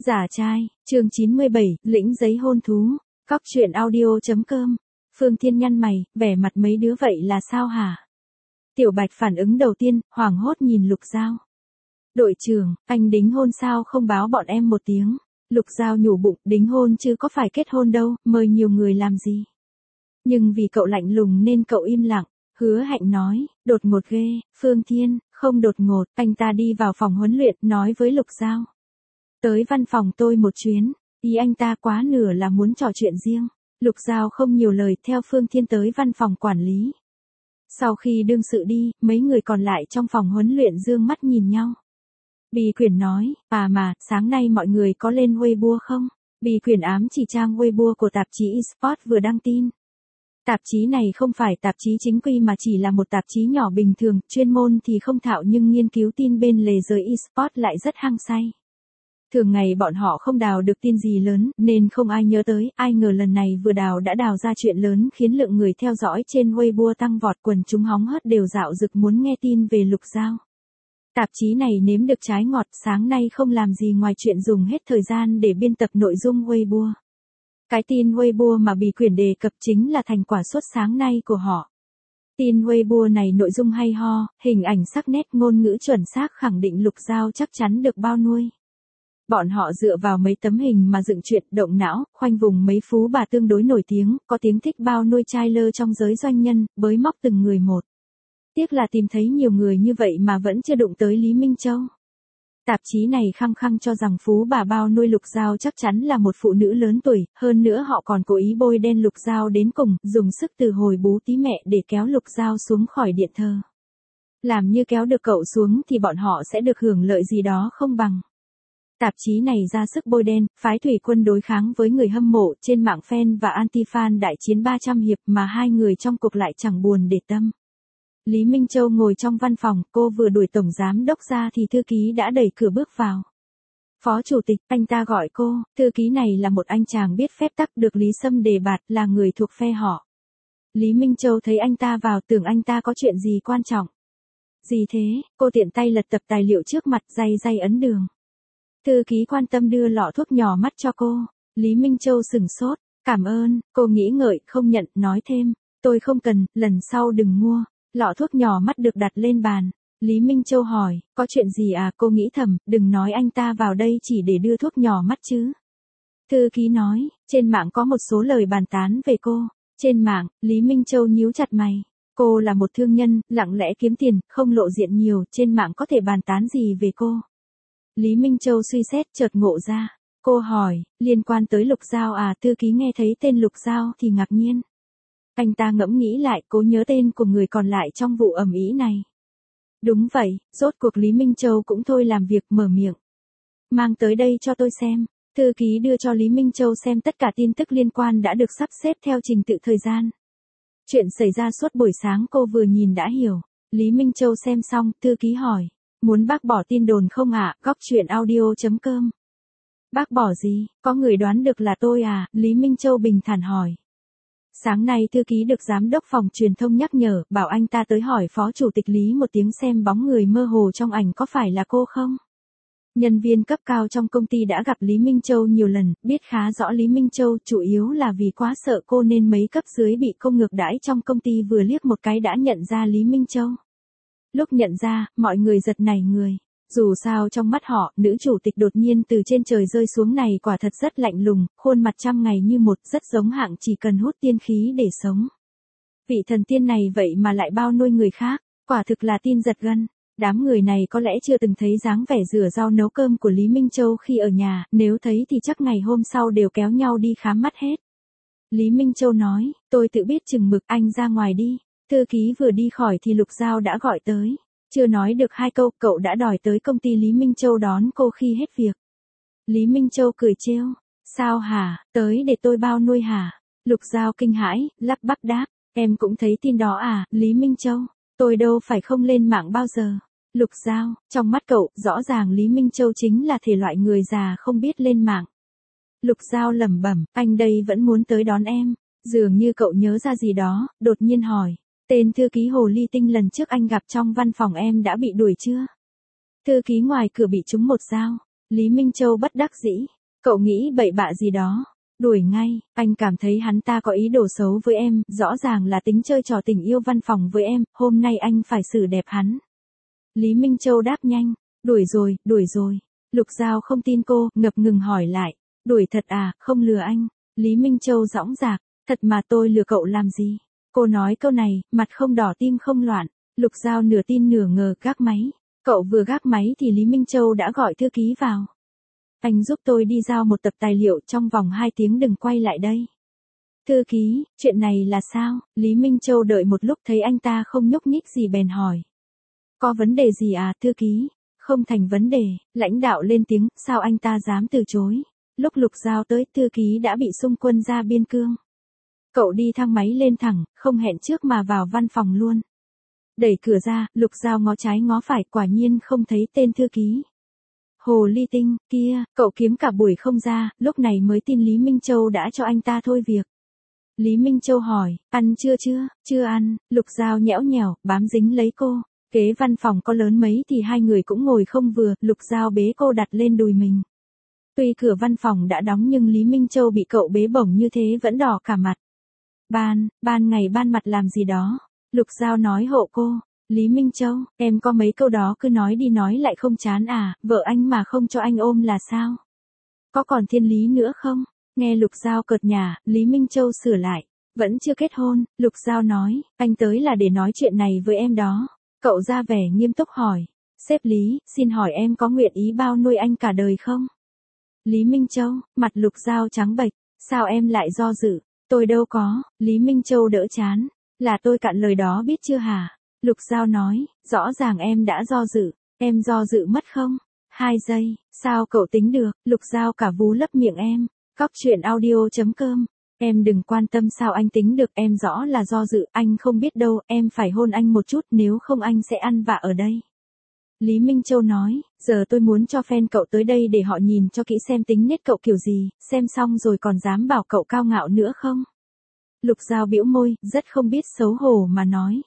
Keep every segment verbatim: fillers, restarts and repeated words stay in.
Giả trai, chương chín mươi bảy, lĩnh giấy hôn thú, cóc truyện audio chấm com. Phương Thiên nhăn mày, vẻ mặt mấy đứa vậy là sao hả? Tiểu Bạch phản ứng đầu tiên, hoảng hốt nhìn Lục Giao. Đội trưởng, anh đính hôn sao không báo bọn em một tiếng? Lục Giao nhủ bụng, đính hôn chứ có phải kết hôn đâu, mời nhiều người làm gì? Nhưng vì cậu lạnh lùng nên cậu im lặng. Hứa Hạnh nói, đột ngột ghê, Phương Thiên, không đột ngột, anh ta đi vào phòng huấn luyện, nói với Lục Giao. Tới văn phòng tôi một chuyến, ý anh ta quá nửa là muốn trò chuyện riêng. Lục Giao không nhiều lời theo Phương Thiên tới văn phòng quản lý. Sau khi đương sự đi, mấy người còn lại trong phòng huấn luyện dương mắt nhìn nhau. Bì Quyển nói, à mà, sáng nay mọi người có lên Weibo không? Bì Quyển ám chỉ trang Weibo của tạp chí eSports vừa đăng tin. Tạp chí này không phải tạp chí chính quy mà chỉ là một tạp chí nhỏ bình thường, chuyên môn thì không thạo nhưng nghiên cứu tin bên lề giới eSports lại rất hăng say. Thường ngày bọn họ không đào được tin gì lớn, nên không ai nhớ tới, ai ngờ lần này vừa đào đã đào ra chuyện lớn khiến lượng người theo dõi trên Weibo tăng vọt, quần chúng hóng hớt đều dạo dực muốn nghe tin về Lục Giao. Tạp chí này nếm được trái ngọt, sáng nay không làm gì ngoài chuyện dùng hết thời gian để biên tập nội dung Weibo. Cái tin Weibo mà Bì Quyển đề cập chính là thành quả suốt sáng nay của họ. Tin Weibo này nội dung hay ho, hình ảnh sắc nét, ngôn ngữ chuẩn xác khẳng định Lục Giao chắc chắn được bao nuôi. Bọn họ dựa vào mấy tấm hình mà dựng chuyện, động não, khoanh vùng mấy phú bà tương đối nổi tiếng, có tiếng thích bao nuôi trai lơ trong giới doanh nhân, bới móc từng người một. Tiếc là tìm thấy nhiều người như vậy mà vẫn chưa đụng tới Lý Minh Châu. Tạp chí này khăng khăng cho rằng phú bà bao nuôi Lục Giao chắc chắn là một phụ nữ lớn tuổi, hơn nữa họ còn cố ý bôi đen Lục Giao đến cùng, dùng sức từ hồi bú tí mẹ để kéo Lục Giao xuống khỏi điện thờ. Làm như kéo được cậu xuống thì bọn họ sẽ được hưởng lợi gì đó không bằng. Tạp chí này ra sức bôi đen, phái thủy quân đối kháng với người hâm mộ, trên mạng fan và anti-fan đại chiến ba trăm hiệp mà hai người trong cuộc lại chẳng buồn để tâm. Lý Minh Châu ngồi trong văn phòng, cô vừa đuổi tổng giám đốc ra thì thư ký đã đẩy cửa bước vào. Phó chủ tịch, anh ta gọi cô, thư ký này là một anh chàng biết phép tắc được Lý Sâm đề bạt, là người thuộc phe họ. Lý Minh Châu thấy anh ta vào tưởng anh ta có chuyện gì quan trọng. Gì thế, cô tiện tay lật tập tài liệu trước mặt, day day ấn đường. Thư ký quan tâm đưa lọ thuốc nhỏ mắt cho cô. Lý Minh Châu sửng sốt, cảm ơn, cô nghĩ ngợi, không nhận, nói thêm, tôi không cần, lần sau đừng mua. Lọ thuốc nhỏ mắt được đặt lên bàn. Lý Minh Châu hỏi, có chuyện gì à? Cô nghĩ thầm, đừng nói anh ta vào đây chỉ để đưa thuốc nhỏ mắt chứ. Thư ký nói, trên mạng có một số lời bàn tán về cô. Trên mạng, Lý Minh Châu nhíu chặt mày. Cô là một thương nhân, lặng lẽ kiếm tiền, không lộ diện nhiều, trên mạng có thể bàn tán gì về cô? Lý Minh Châu suy xét chợt ngộ ra. Cô hỏi, liên quan tới Lục Giao à? Thư ký nghe thấy tên Lục Giao thì ngạc nhiên. Anh ta ngẫm nghĩ lại, cố nhớ tên của người còn lại trong vụ ầm ĩ này. Đúng vậy, rốt cuộc Lý Minh Châu cũng thôi làm việc, mở miệng. Mang tới đây cho tôi xem. Thư ký đưa cho Lý Minh Châu xem tất cả tin tức liên quan đã được sắp xếp theo trình tự thời gian. Chuyện xảy ra suốt buổi sáng cô vừa nhìn đã hiểu. Lý Minh Châu xem xong, thư ký hỏi. Muốn bác bỏ tin đồn không ạ? Cóc truyện audio chấm com. Bác bỏ gì? Có người đoán được là tôi à? Lý Minh Châu bình thản hỏi. Sáng nay thư ký được giám đốc phòng truyền thông nhắc nhở, bảo anh ta tới hỏi phó chủ tịch Lý một tiếng xem bóng người mơ hồ trong ảnh có phải là cô không. Nhân viên cấp cao trong công ty đã gặp Lý Minh Châu nhiều lần, biết khá rõ Lý Minh Châu, chủ yếu là vì quá sợ cô nên mấy cấp dưới bị cô ngược đãi trong công ty vừa liếc một cái đã nhận ra Lý Minh Châu. Lúc nhận ra, mọi người giật nảy người. Dù sao trong mắt họ, nữ chủ tịch đột nhiên từ trên trời rơi xuống này quả thật rất lạnh lùng, khuôn mặt trăm ngày như một, rất giống hạng chỉ cần hút tiên khí để sống. Vị thần tiên này vậy mà lại bao nuôi người khác, quả thực là tin giật gân. Đám người này có lẽ chưa từng thấy dáng vẻ rửa rau nấu cơm của Lý Minh Châu khi ở nhà, nếu thấy thì chắc ngày hôm sau đều kéo nhau đi khám mắt hết. Lý Minh Châu nói, tôi tự biết chừng mực, anh ra ngoài đi. Thư ký vừa đi khỏi thì Lục Giao đã gọi tới. Chưa nói được hai câu, cậu đã đòi tới công ty Lý Minh Châu đón cô khi hết việc. Lý Minh Châu cười trêu. Sao hả, tới để tôi bao nuôi hả? Lục Giao kinh hãi, lắp bắp đáp. Em cũng thấy tin đó à, Lý Minh Châu? Tôi đâu phải không lên mạng bao giờ. Lục Giao, trong mắt cậu, rõ ràng Lý Minh Châu chính là thể loại người già không biết lên mạng. Lục Giao lẩm bẩm, anh đây vẫn muốn tới đón em. Dường như cậu nhớ ra gì đó, đột nhiên hỏi. Tên thư ký hồ ly tinh lần trước anh gặp trong văn phòng em đã bị đuổi chưa? Thư ký ngoài cửa bị trúng một dao. Lý Minh Châu bất đắc dĩ. Cậu nghĩ bậy bạ gì đó. Đuổi ngay, anh cảm thấy hắn ta có ý đồ xấu với em, rõ ràng là tính chơi trò tình yêu văn phòng với em, hôm nay anh phải xử đẹp hắn. Lý Minh Châu đáp nhanh, đuổi rồi, đuổi rồi. Lục Giao không tin cô, ngập ngừng hỏi lại, đuổi thật à, không lừa anh. Lý Minh Châu dõng dạc, thật mà tôi lừa cậu làm gì? Cô nói câu này, mặt không đỏ tim không loạn. Lục Giao nửa tin nửa ngờ gác máy. Cậu vừa gác máy thì Lý Minh Châu đã gọi thư ký vào. Anh giúp tôi đi giao một tập tài liệu trong vòng hai tiếng đừng quay lại đây. Thư ký, chuyện này là sao? Lý Minh Châu đợi một lúc thấy anh ta không nhúc nhích gì bèn hỏi. Có vấn đề gì à, thư ký? Không thành vấn đề, lãnh đạo lên tiếng, sao anh ta dám từ chối? Lúc Lục Giao tới, thư ký đã bị xung quân ra biên cương. Cậu đi thang máy lên thẳng, không hẹn trước mà vào văn phòng luôn. Đẩy cửa ra, Lục Giao ngó trái ngó phải, quả nhiên không thấy tên thư ký. Hồ ly tinh, kia, cậu kiếm cả buổi không ra, lúc này mới tin Lý Minh Châu đã cho anh ta thôi việc. Lý Minh Châu hỏi, ăn chưa chưa, chưa ăn, Lục Giao nhẽo nhẽo, bám dính lấy cô. Kế văn phòng có lớn mấy thì hai người cũng ngồi không vừa, Lục Giao bế cô đặt lên đùi mình. Tuy cửa văn phòng đã đóng nhưng Lý Minh Châu bị cậu bế bổng như thế vẫn đỏ cả mặt. Ban, ban ngày ban mặt làm gì đó, Lục Giao nói hộ cô. Lý Minh Châu, em có mấy câu đó cứ nói đi nói lại không chán à, vợ anh mà không cho anh ôm là sao? Có còn thiên lý nữa không? Nghe Lục Giao cợt nhả, Lý Minh Châu sửa lại. Vẫn chưa kết hôn, Lục Giao nói, anh tới là để nói chuyện này với em đó. Cậu ra vẻ nghiêm túc hỏi. Sếp Lý, xin hỏi em có nguyện ý bao nuôi anh cả đời không? Lý Minh Châu, mặt Lục Giao trắng bệch, sao em lại do dự? Tôi đâu có, Lý Minh Châu đỡ chán. Là tôi cạn lời đó biết chưa hả? Lục Giao nói, rõ ràng em đã do dự, em do dự mất không? Hai giây, sao cậu tính được? Lục Giao cả vú lấp miệng em. Cóc truyện audio chấm com. Em đừng quan tâm sao anh tính được, em rõ là do dự, anh không biết đâu, em phải hôn anh một chút, nếu không anh sẽ ăn vạ ở đây. Lý Minh Châu nói, giờ tôi muốn cho fan cậu tới đây để họ nhìn cho kỹ xem tính nết cậu kiểu gì, xem xong rồi còn dám bảo cậu cao ngạo nữa không? Lục Giao bĩu môi, rất không biết xấu hổ mà nói.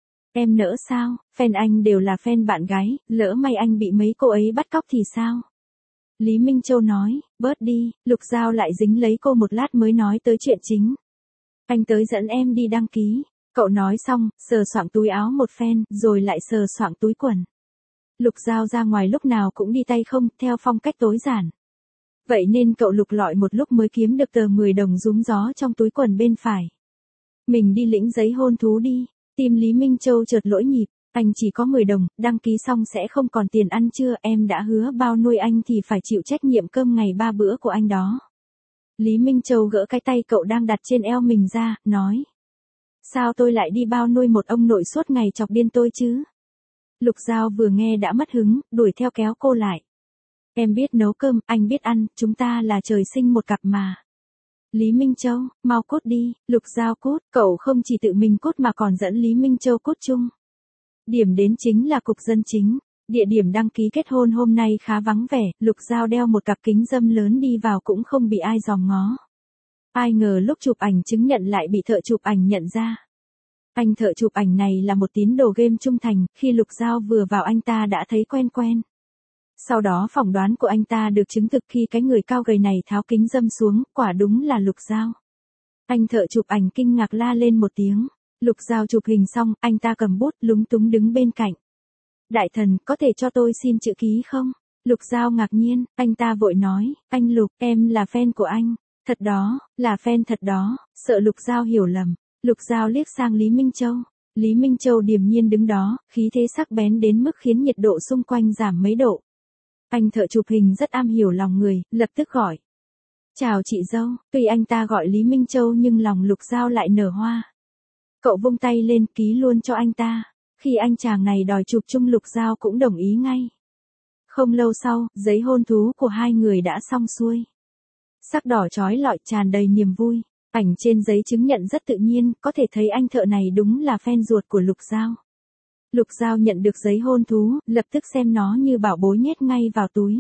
Em nỡ sao, fan anh đều là fan bạn gái, lỡ may anh bị mấy cô ấy bắt cóc thì sao? Lý Minh Châu nói, bớt đi, Lục Giao lại dính lấy cô một lát mới nói tới chuyện chính. Anh tới dẫn em đi đăng ký. Cậu nói xong, sờ soạng túi áo một phen, rồi lại sờ soạng túi quần. Lục Giao ra ngoài lúc nào cũng đi tay không, theo phong cách tối giản. Vậy nên cậu lục lọi một lúc mới kiếm được tờ mười đồng rúm gió trong túi quần bên phải. Mình đi lĩnh giấy hôn thú đi. Tim Lý Minh Châu chợt lỗi nhịp. Anh chỉ có mười đồng, đăng ký xong sẽ không còn tiền ăn trưa, em đã hứa bao nuôi anh thì phải chịu trách nhiệm cơm ngày ba bữa của anh đó. Lý Minh Châu gỡ cái tay cậu đang đặt trên eo mình ra, nói. Sao tôi lại đi bao nuôi một ông nội suốt ngày chọc điên tôi chứ? Lục Giao vừa nghe đã mất hứng, đuổi theo kéo cô lại. Em biết nấu cơm, anh biết ăn, chúng ta là trời sinh một cặp mà. Lý Minh Châu, mau cút đi, Lục Giao cút, cậu không chỉ tự mình cút mà còn dẫn Lý Minh Châu cút chung. Điểm đến chính là cục dân chính. Địa điểm đăng ký kết hôn hôm nay khá vắng vẻ, Lục Giao đeo một cặp kính râm lớn đi vào cũng không bị ai dòm ngó. Ai ngờ lúc chụp ảnh chứng nhận lại bị thợ chụp ảnh nhận ra. Anh thợ chụp ảnh này là một tín đồ game trung thành, khi Lục Giao vừa vào anh ta đã thấy quen quen. Sau đó phỏng đoán của anh ta được chứng thực khi cái người cao gầy này tháo kính râm xuống, quả đúng là Lục Giao. Anh thợ chụp ảnh kinh ngạc la lên một tiếng. Lục Giao chụp hình xong, anh ta cầm bút lúng túng đứng bên cạnh. Đại thần, có thể cho tôi xin chữ ký không? Lục Giao ngạc nhiên, anh ta vội nói, anh Lục, em là fan của anh. Thật đó, là fan thật đó, sợ Lục Giao hiểu lầm. Lục Giao liếc sang Lý Minh Châu. Lý Minh Châu điềm nhiên đứng đó, khí thế sắc bén đến mức khiến nhiệt độ xung quanh giảm mấy độ. Anh thợ chụp hình rất am hiểu lòng người, lập tức gọi. Chào chị dâu, tuy anh ta gọi Lý Minh Châu nhưng lòng Lục Giao lại nở hoa. Cậu vung tay lên ký luôn cho anh ta. Khi anh chàng này đòi chụp chung Lục Giao cũng đồng ý ngay. Không lâu sau, giấy hôn thú của hai người đã xong xuôi. Sắc đỏ chói lọi tràn đầy niềm vui. Ảnh trên giấy chứng nhận rất tự nhiên, có thể thấy anh thợ này đúng là fan ruột của Lục Giao. Lục Giao nhận được giấy hôn thú, lập tức xem nó như bảo bối nhét ngay vào túi.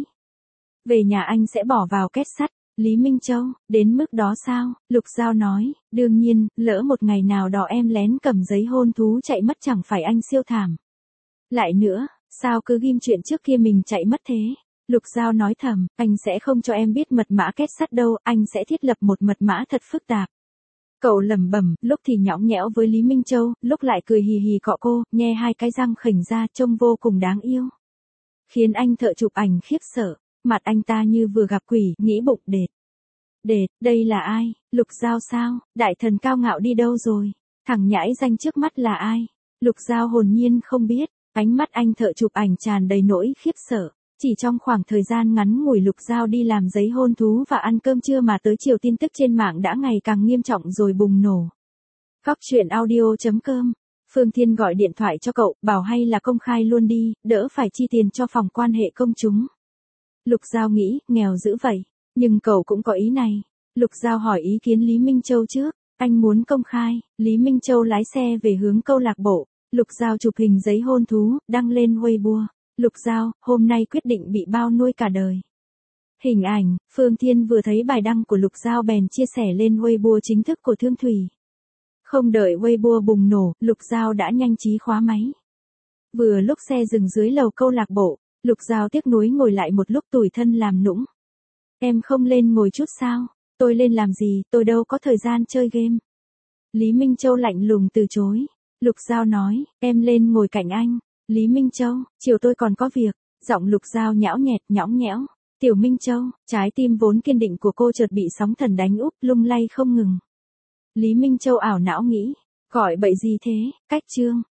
Về nhà anh sẽ bỏ vào két sắt. Lý Minh Châu, đến mức đó sao? Lục Giao nói, đương nhiên, lỡ một ngày nào đó em lén cầm giấy hôn thú chạy mất chẳng phải anh siêu thảm. Lại nữa, sao cứ ghim chuyện trước kia mình chạy mất thế? Lục Giao nói thầm, anh sẽ không cho em biết mật mã kết sắt đâu, anh sẽ thiết lập một mật mã thật phức tạp. Cậu lẩm bẩm, lúc thì nhõng nhẽo với Lý Minh Châu, lúc lại cười hì hì cọ cô, nhe hai cái răng khỉnh ra trông vô cùng đáng yêu. Khiến anh thợ chụp ảnh khiếp sợ, mặt anh ta như vừa gặp quỷ, nghĩ bụng đệt. Đệt, đây là ai? Lục Giao sao? Đại thần cao ngạo đi đâu rồi? Thằng nhãi danh trước mắt là ai? Lục Giao hồn nhiên không biết, ánh mắt anh thợ chụp ảnh tràn đầy nỗi khiếp sợ. Chỉ trong khoảng thời gian ngắn ngủi Lục Giao đi làm giấy hôn thú và ăn cơm trưa mà tới chiều tin tức trên mạng đã ngày càng nghiêm trọng rồi bùng nổ. Góc truyện audio chấm com. Phương Thiên gọi điện thoại cho cậu, bảo hay là công khai luôn đi, đỡ phải chi tiền cho phòng quan hệ công chúng. Lục Giao nghĩ, nghèo dữ vậy, nhưng cậu cũng có ý này. Lục Giao hỏi ý kiến Lý Minh Châu trước, anh muốn công khai. Lý Minh Châu lái xe về hướng câu lạc bộ, Lục Giao chụp hình giấy hôn thú, đăng lên Weibo. Lục Giao, hôm nay quyết định bị bao nuôi cả đời. Hình ảnh, Phương Thiên vừa thấy bài đăng của Lục Giao bèn chia sẻ lên Weibo chính thức của Thương Thủy. Không đợi Weibo bùng nổ, Lục Giao đã nhanh trí khóa máy. Vừa lúc xe dừng dưới lầu câu lạc bộ, Lục Giao tiếc nuối ngồi lại một lúc tủi thân làm nũng. Em không lên ngồi chút sao? Tôi lên làm gì, tôi đâu có thời gian chơi game. Lý Minh Châu lạnh lùng từ chối. Lục Giao nói, em lên ngồi cạnh anh. Lý Minh Châu, chiều tôi còn có việc. Giọng Lục Giao nhão nhẹt nhõng nhẽo. Tiểu Minh Châu, trái tim vốn kiên định của cô chợt bị sóng thần đánh úp lung lay không ngừng. Lý Minh Châu ảo não nghĩ, gọi bậy gì thế, cách chương.